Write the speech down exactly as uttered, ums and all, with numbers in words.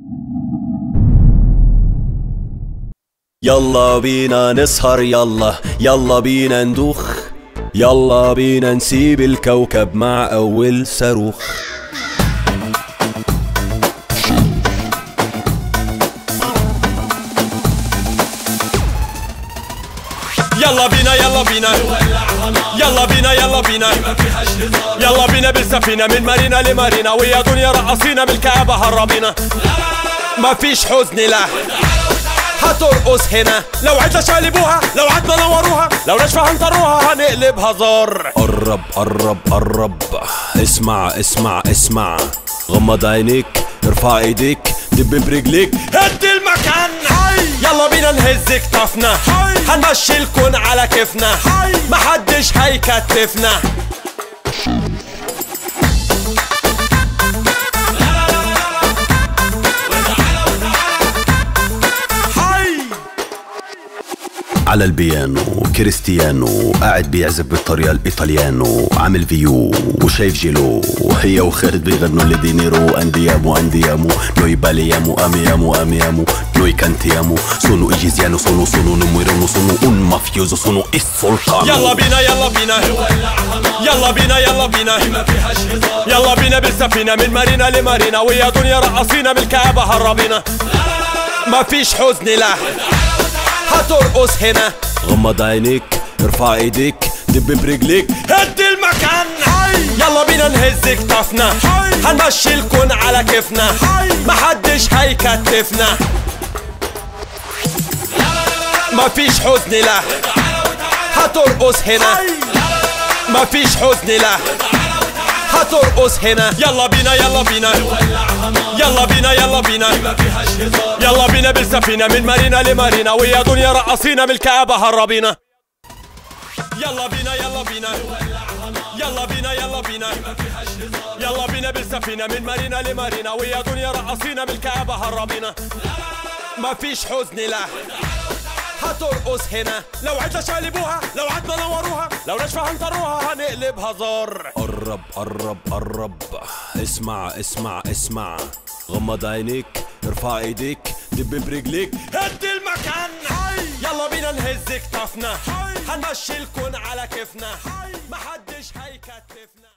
يلا بينا نسهر، يلا يلا بينا ندوخ، يلا بينا نسيب الكوكب مع أول صاروخ. يلا بينا يلا بينا يلا بينا يلا بينا يلا بينا بالسفينة من مارينا لمارينا، ويا دنيا رقصينا بالكعبة هربينا. مفيش حزن لا هترقص هنا، لو عدنا شالبوها، لو عدنا نوروها، لو نشفى هنطروها هنقلبها زار. قرب قرب قرب، اسمع اسمع اسمع، غمض عينيك، ارفع ايديك، دب برجليك، هد المكان. يلا بينا نهز كتافنا، هنمشي الكون على كيفنا، محدش هيكتفنا. على البيانو كريستيانو قاعد بيعزف بالطريقة الإيطاليانو، عامل فيو وشايف جيلو، هي وخالد بيغنوا لدينيرو. أنديامو أنديامو نوي باليامو أميامو أميامو نوي كانتيامو سونو إيجيزيانو سونو سونو نمويرونو سونو un mafioso سونو السلطان. يلا بينا يلا بينا يلا بينا يلا بينا يلا بينا بالسفينة من مارينا لمارينا، ويا دنيا رقصينا بالكعبة هربينا. مفيش حزن لا هترقص هنا، غمض عينيك، ارفع ايديك، دب برجليك، هد المكان. يلا بينا نهز كتافنا، هنمشي الكون على كيفنا، محدش هيكتفنا. مفيش حزن لا هترقص هنا، مفيش حزن لا هترقص هنا. يلا بينا يلا بينا يلا بينا يلا بينا يلا بينا بالسفينة من مارينا لمارينا، ويا دنيا رقصينا بالكعبة هربينا. يلا بينا يلا بينا يلا بينا يلا بينا يلا بينا بالسفينة من مارينا لمارينا، ويا دنيا رقصينا بالكعبة هربينا. مفيش حزن لا هترقص هنا، لو عدنا شالبوها، لو عدنا نوروها، لو نشفى هنطروها هنقلبها زار. قرب قرب قرب، اسمع اسمع اسمع، غمض عينيك، ارفع ايديك، دب برجليك، هد المكان. يلا بينا نهز كتافنا، هنمشي الكون على كيفنا، محدش هيكتفنا.